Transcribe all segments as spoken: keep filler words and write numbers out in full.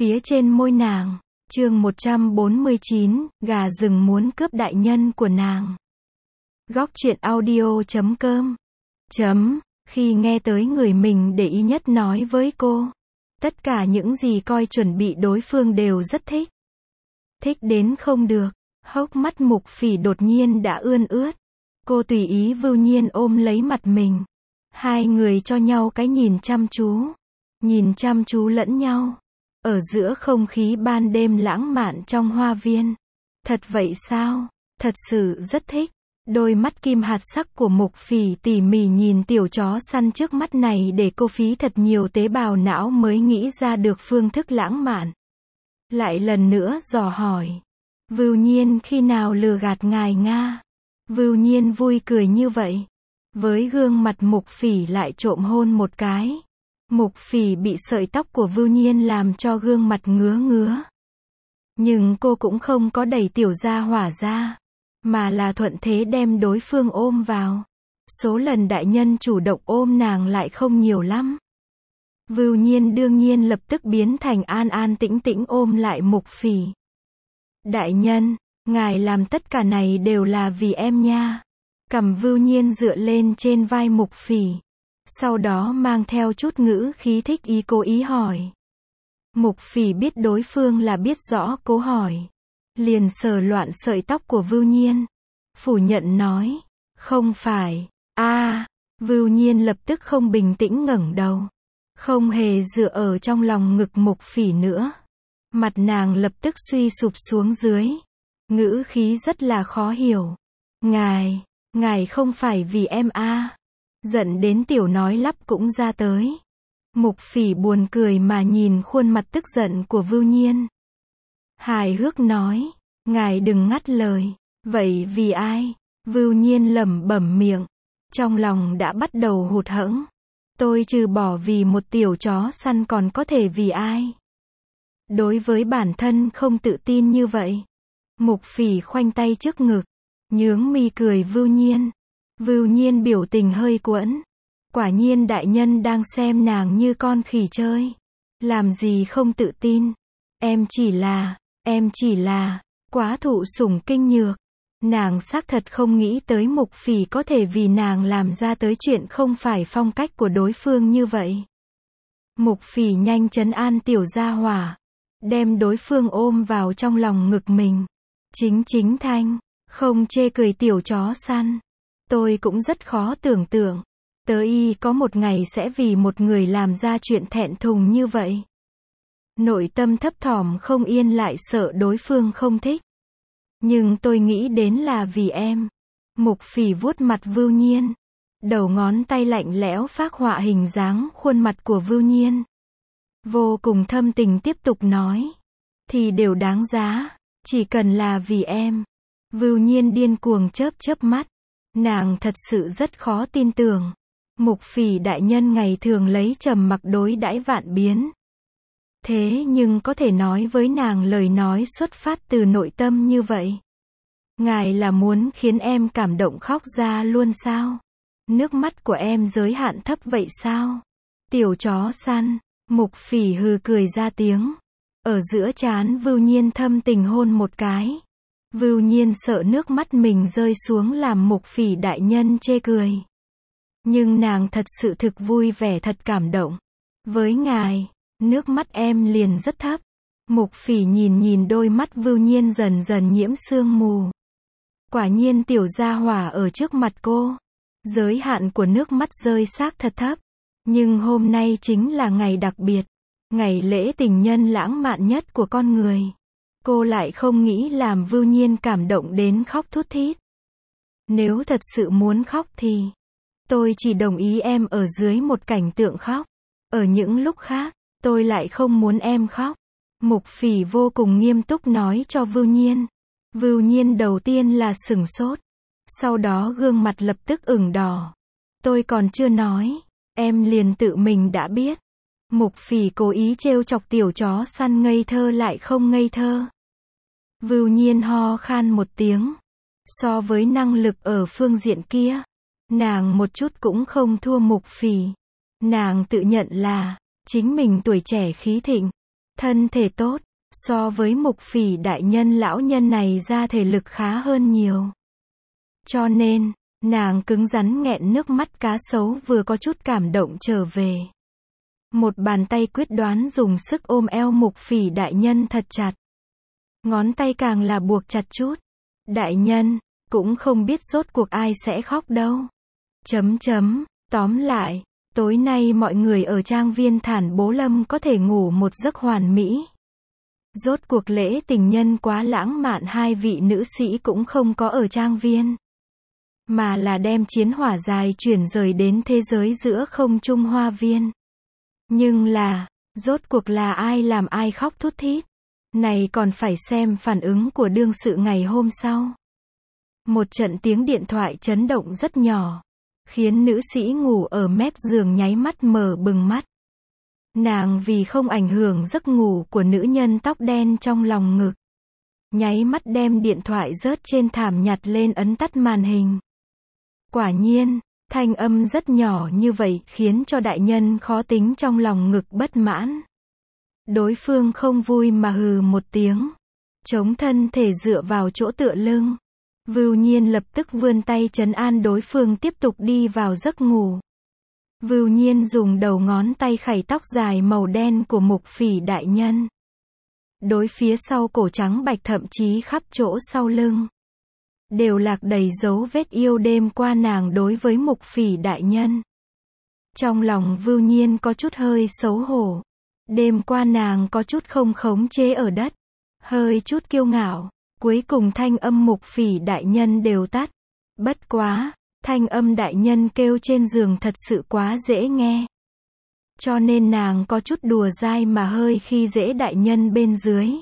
phía trên môi nàng. Chương một trăm bốn mươi chín, gà rừng muốn cướp đại nhân của nàng. Góc truyện audio chấm com. Chấm, khi nghe tới người mình để ý nhất nói với cô. Tất cả những gì coi chuẩn bị đối phương đều rất thích. Thích đến không được, hốc mắt Mục Phỉ đột nhiên đã ươn ướt. Cô tùy ý vưu nhiên ôm lấy mặt mình. Hai người cho nhau cái nhìn chăm chú. Nhìn chăm chú lẫn nhau. Ở giữa không khí ban đêm lãng mạn trong hoa viên. Thật vậy sao? Thật sự rất thích. Đôi mắt kim hạt sắc của Mục Phỉ tỉ mỉ nhìn tiểu chó săn trước mắt này để cô phí thật nhiều tế bào não mới nghĩ ra được phương thức lãng mạn. Lại lần nữa dò hỏi. Vưu nhiên khi nào lừa gạt ngài Nga? Vưu nhiên vui cười như vậy. Với gương mặt Mục Phỉ lại trộm hôn một cái. Mục Phỉ bị sợi tóc của Vưu nhiên làm cho gương mặt ngứa ngứa. Nhưng cô cũng không có đẩy tiểu gia hỏa ra. Mà là thuận thế đem đối phương ôm vào. Số lần đại nhân chủ động ôm nàng lại không nhiều lắm. Vưu nhiên đương nhiên lập tức biến thành an an tĩnh tĩnh ôm lại Mục Phỉ. Đại nhân, ngài làm tất cả này đều là vì em nha. Cằm Vưu nhiên dựa lên trên vai Mục Phỉ. Sau đó mang theo chút ngữ khí thích ý cố ý hỏi. Mục Phỉ biết đối phương là biết rõ cố hỏi. Liền sờ loạn sợi tóc của Vưu nhiên. Phủ nhận nói. Không phải. a à, Vưu nhiên lập tức không bình tĩnh ngẩng đầu. Không hề dựa ở trong lòng ngực Mục Phỉ nữa. Mặt nàng lập tức suy sụp xuống dưới. Ngữ khí rất là khó hiểu. Ngài, ngài không phải vì em a à. Giận đến tiểu nói lắp cũng ra tới. Mục Phỉ buồn cười mà nhìn khuôn mặt tức giận của Vưu nhiên. Hài hước nói. Ngài đừng ngắt lời. Vậy vì ai? Vưu nhiên lẩm bẩm miệng. Trong lòng đã bắt đầu hụt hẫng. Tôi trừ bỏ vì một tiểu chó săn còn có thể vì ai? Đối với bản thân không tự tin như vậy. Mục Phỉ khoanh tay trước ngực. Nhướng mi cười Vưu nhiên. Vưu nhiên biểu tình hơi quẫn. Quả nhiên đại nhân đang xem nàng như con khỉ chơi. Làm gì không tự tin. Em chỉ là, em chỉ là, quá thụ sủng kinh nhược. Nàng xác thật không nghĩ tới Mục Phỉ có thể vì nàng làm ra tới chuyện không phải phong cách của đối phương như vậy. Mục Phỉ nhanh trấn an tiểu gia hỏa. Đem đối phương ôm vào trong lòng ngực mình. Chính chính thanh, không chê cười tiểu chó săn. Tôi cũng rất khó tưởng tượng. Tớ y có một ngày sẽ vì một người làm ra chuyện thẹn thùng như vậy. Nội tâm thấp thỏm không yên lại sợ đối phương không thích. Nhưng tôi nghĩ đến là vì em. Mục Phỉ vuốt mặt Vưu nhiên. Đầu ngón tay lạnh lẽo phác họa hình dáng khuôn mặt của Vưu nhiên. Vô cùng thâm tình tiếp tục nói. Thì đều đáng giá. Chỉ cần là vì em. Vưu nhiên điên cuồng chớp chớp mắt. Nàng thật sự rất khó tin tưởng. Mục Phỉ đại nhân ngày thường lấy trầm mặc đối đãi vạn biến. Thế nhưng có thể nói với nàng lời nói xuất phát từ nội tâm như vậy. Ngài là muốn khiến em cảm động khóc ra luôn sao? Nước mắt của em giới hạn thấp vậy sao? Tiểu chó săn. Mục Phỉ hừ cười ra tiếng. Ở giữa trán Vưu nhiên thâm tình hôn một cái. Vưu nhiên sợ nước mắt mình rơi xuống làm Mục Phỉ đại nhân chê cười. Nhưng nàng thật sự thực vui vẻ thật cảm động. Với ngài, nước mắt em liền rất thấp. Mục Phỉ nhìn nhìn đôi mắt Vưu nhiên dần dần nhiễm sương mù. Quả nhiên tiểu gia hỏa ở trước mặt cô. Giới hạn của nước mắt rơi xác thật thấp. Nhưng hôm nay chính là ngày đặc biệt. Ngày lễ tình nhân lãng mạn nhất của con người. Cô lại không nghĩ làm Vưu nhiên cảm động đến khóc thút thít. Nếu thật sự muốn khóc thì tôi chỉ đồng ý em ở dưới một cảnh tượng khóc. Ở những lúc khác, tôi lại không muốn em khóc. Mục Phỉ vô cùng nghiêm túc nói cho Vưu nhiên. Vưu nhiên đầu tiên là sửng sốt. Sau đó gương mặt lập tức ửng đỏ. Tôi còn chưa nói. Em liền tự mình đã biết. Mục Phỉ cố ý trêu chọc tiểu chó săn ngây thơ lại không ngây thơ. Vưu nhiên ho khan một tiếng. So với năng lực ở phương diện kia, nàng một chút cũng không thua Mục Phỉ. Nàng tự nhận là chính mình tuổi trẻ khí thịnh, thân thể tốt, so với Mục Phỉ đại nhân lão nhân này ra thể lực khá hơn nhiều. Cho nên, nàng cứng rắn nghẹn nước mắt cá sấu vừa có chút cảm động trở về. Một bàn tay quyết đoán dùng sức ôm eo Mục Phỉ đại nhân thật chặt. Ngón tay càng là buộc chặt chút. Đại nhân, cũng không biết rốt cuộc ai sẽ khóc đâu. Chấm chấm, tóm lại, tối nay mọi người ở trang viên Thản Bố Lâm có thể ngủ một giấc hoàn mỹ. Rốt cuộc lễ tình nhân quá lãng mạn, hai vị nữ sĩ cũng không có ở trang viên, mà là đem chiến hỏa dài chuyển rời đến thế giới giữa không trung hoa viên. Nhưng là, rốt cuộc là ai làm ai khóc thút thít? Này còn phải xem phản ứng của đương sự ngày hôm sau. Một trận tiếng điện thoại chấn động rất nhỏ, khiến nữ sĩ ngủ ở mép giường nháy mắt mở bừng mắt. Nàng vì không ảnh hưởng giấc ngủ của nữ nhân tóc đen trong lòng ngực, nháy mắt đem điện thoại rớt trên thảm nhặt lên ấn tắt màn hình. Quả nhiên, thanh âm rất nhỏ như vậy khiến cho đại nhân khó tính trong lòng ngực bất mãn. Đối phương không vui mà hừ một tiếng, chống thân thể dựa vào chỗ tựa lưng. Vưu Nhiên lập tức vươn tay trấn an đối phương tiếp tục đi vào giấc ngủ. Vưu Nhiên dùng đầu ngón tay khẩy tóc dài màu đen của Mục Phỉ đại nhân. Đối phía sau cổ trắng bạch thậm chí khắp chỗ sau lưng, đều lạc đầy dấu vết yêu đêm qua nàng đối với Mục Phỉ đại nhân. Trong lòng Vưu Nhiên có chút hơi xấu hổ. Đêm qua nàng có chút không khống chế ở đất, hơi chút kiêu ngạo. Cuối cùng thanh âm Mục Phỉ đại nhân đều tắt. Bất quá, thanh âm đại nhân kêu trên giường thật sự quá dễ nghe. Cho nên nàng có chút đùa dai mà hơi khi dễ đại nhân bên dưới.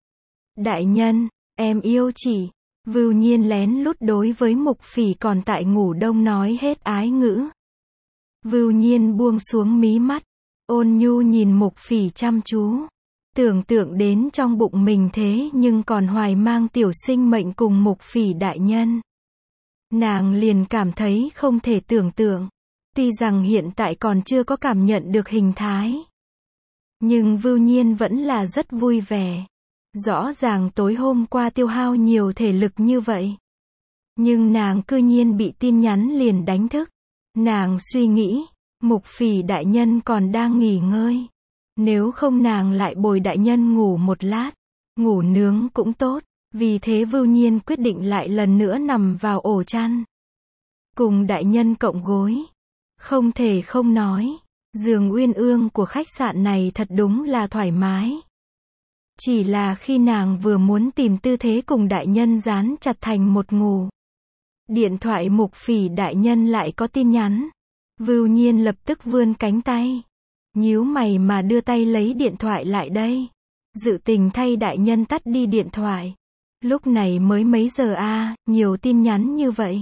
Đại nhân, em yêu chỉ. Vưu Nhiên lén lút đối với Mục Phỉ còn tại ngủ đông nói hết ái ngữ. Vưu Nhiên buông xuống mí mắt, ôn nhu nhìn Mục Phỉ chăm chú. Tưởng tượng đến trong bụng mình thế nhưng còn hoài mang tiểu sinh mệnh cùng Mục Phỉ đại nhân. Nàng liền cảm thấy không thể tưởng tượng. Tuy rằng hiện tại còn chưa có cảm nhận được hình thái, nhưng Vưu Nhiên vẫn là rất vui vẻ. Rõ ràng tối hôm qua tiêu hao nhiều thể lực như vậy, nhưng nàng cư nhiên bị tin nhắn liền đánh thức. Nàng suy nghĩ, Mục Phỉ đại nhân còn đang nghỉ ngơi. Nếu không nàng lại bồi đại nhân ngủ một lát, ngủ nướng cũng tốt. Vì thế Vưu Nhiên quyết định lại lần nữa nằm vào ổ chăn, cùng đại nhân cộng gối. Không thể không nói, giường uyên ương của khách sạn này thật đúng là thoải mái. Chỉ là khi nàng vừa muốn tìm tư thế cùng đại nhân dán chặt thành một ngủ, điện thoại Mục Phỉ đại nhân lại có tin nhắn. Vưu Nhiên lập tức vươn cánh tay, nhíu mày mà đưa tay lấy điện thoại lại đây, dự tình thay đại nhân tắt đi điện thoại. Lúc này mới mấy giờ a, à, nhiều tin nhắn như vậy.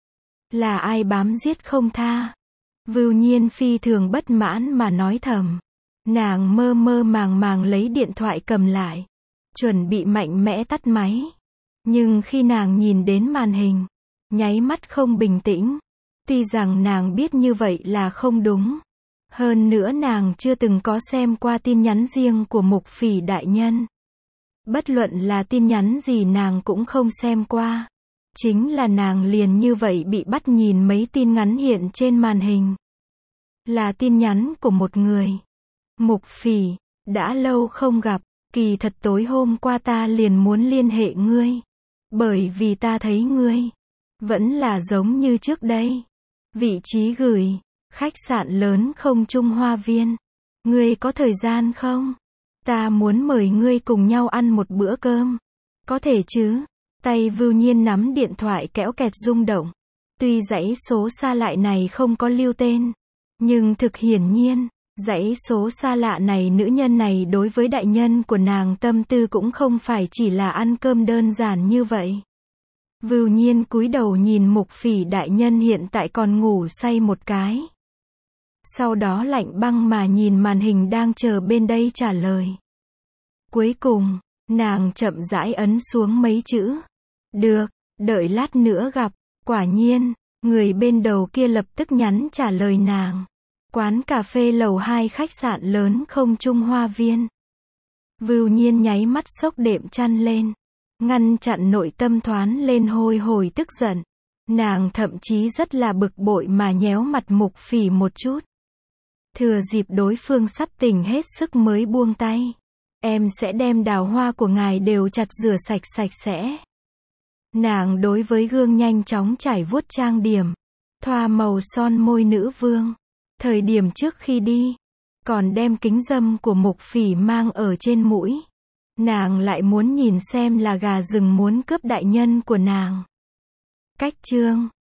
Là ai bám giết không tha? Vưu Nhiên phi thường bất mãn mà nói thầm. Nàng mơ mơ màng màng lấy điện thoại cầm lại, chuẩn bị mạnh mẽ tắt máy. Nhưng khi nàng nhìn đến màn hình, nháy mắt không bình tĩnh. Tuy rằng nàng biết như vậy là không đúng. Hơn nữa nàng chưa từng có xem qua tin nhắn riêng của Mục Phỉ đại nhân. Bất luận là tin nhắn gì nàng cũng không xem qua. Chính là nàng liền như vậy bị bắt nhìn mấy tin ngắn hiện trên màn hình. Là tin nhắn của một người. Mục Phỉ, đã lâu không gặp, kỳ thật tối hôm qua ta liền muốn liên hệ ngươi. Bởi vì ta thấy ngươi vẫn là giống như trước đây. Vị trí gửi, khách sạn lớn không trung hoa viên. Ngươi có thời gian không? Ta muốn mời ngươi cùng nhau ăn một bữa cơm. Có thể chứ? Tay Vưu Nhiên nắm điện thoại kéo kẹt rung động. Tuy dãy số xa lạ này không có lưu tên, nhưng thực hiển nhiên, dãy số xa lạ này nữ nhân này đối với đại nhân của nàng tâm tư cũng không phải chỉ là ăn cơm đơn giản như vậy. Vưu Nhiên cúi đầu nhìn Mục Phỉ đại nhân hiện tại còn ngủ say một cái. Sau đó lạnh băng mà nhìn màn hình đang chờ bên đây trả lời. Cuối cùng, nàng chậm rãi ấn xuống mấy chữ. Được, đợi lát nữa gặp. Quả nhiên, người bên đầu kia lập tức nhắn trả lời nàng. Quán cà phê lầu hai khách sạn lớn không trung hoa viên. Vưu Nhiên nháy mắt xốc đệm chăn lên, ngăn chặn nội tâm thoáng lên hôi hổi tức giận. Nàng thậm chí rất là bực bội mà nhéo mặt Mục Phỉ một chút. Thừa dịp đối phương sắp tỉnh hết sức mới buông tay. Em sẽ đem đào hoa của ngài đều chặt rửa sạch sạch sẽ. Nàng đối với gương nhanh chóng trải vuốt trang điểm, thoa màu son môi nữ vương. Thời điểm trước khi đi, còn đem kính râm của Mục Phỉ mang ở trên mũi. Nàng lại muốn nhìn xem là gà rừng muốn cướp đại nhân của nàng. Cách chương